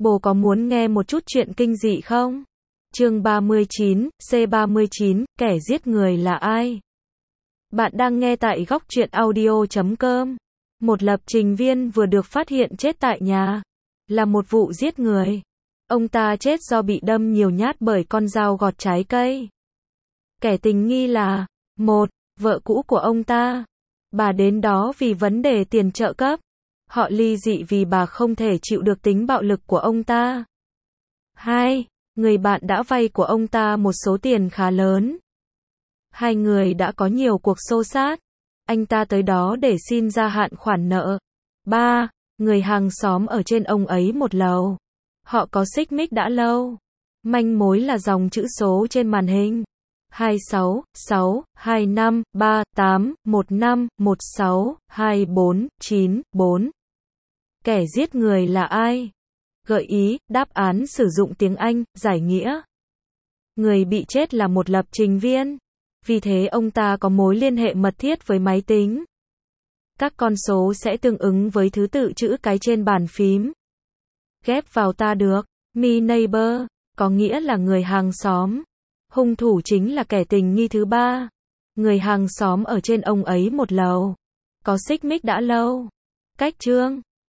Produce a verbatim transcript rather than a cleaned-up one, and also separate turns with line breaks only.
Bố có muốn nghe một chút chuyện kinh dị không? Chương ba mươi chín, C ba mươi chín, kẻ giết người là ai? Bạn đang nghe tại góc truyện audio chấm com. Một lập trình viên vừa được phát hiện chết tại nhà. Là một vụ giết người. Ông ta chết do bị đâm nhiều nhát bởi con dao gọt trái cây. Kẻ tình nghi là một. Vợ cũ của ông ta. Bà đến đó vì vấn đề tiền trợ cấp. Họ ly dị vì bà không thể chịu được tính bạo lực của ông ta. hai. Người bạn đã vay của ông ta một số tiền khá lớn. Hai người đã có nhiều cuộc xô xát. Anh ta tới đó để xin gia hạn khoản nợ. ba. Người hàng xóm ở trên ông ấy một lầu. Họ có xích mích đã lâu. Manh mối là dòng chữ số trên màn hình. hai sáu, sáu, hai năm, ba, tám, một năm, một sáu, hai bốn, chín, bốn. Kẻ giết người là ai? Gợi ý, đáp án sử dụng tiếng Anh, giải nghĩa. Người bị chết là một lập trình viên. Vì thế ông ta có mối liên hệ mật thiết với máy tính. Các con số sẽ tương ứng với thứ tự chữ cái trên bàn phím. Ghép vào ta được. Me neighbor, có nghĩa là người hàng xóm. Hung thủ chính là kẻ tình nghi thứ ba. Người hàng xóm ở trên ông ấy một lầu. Có xích mích đã lâu. Cách chương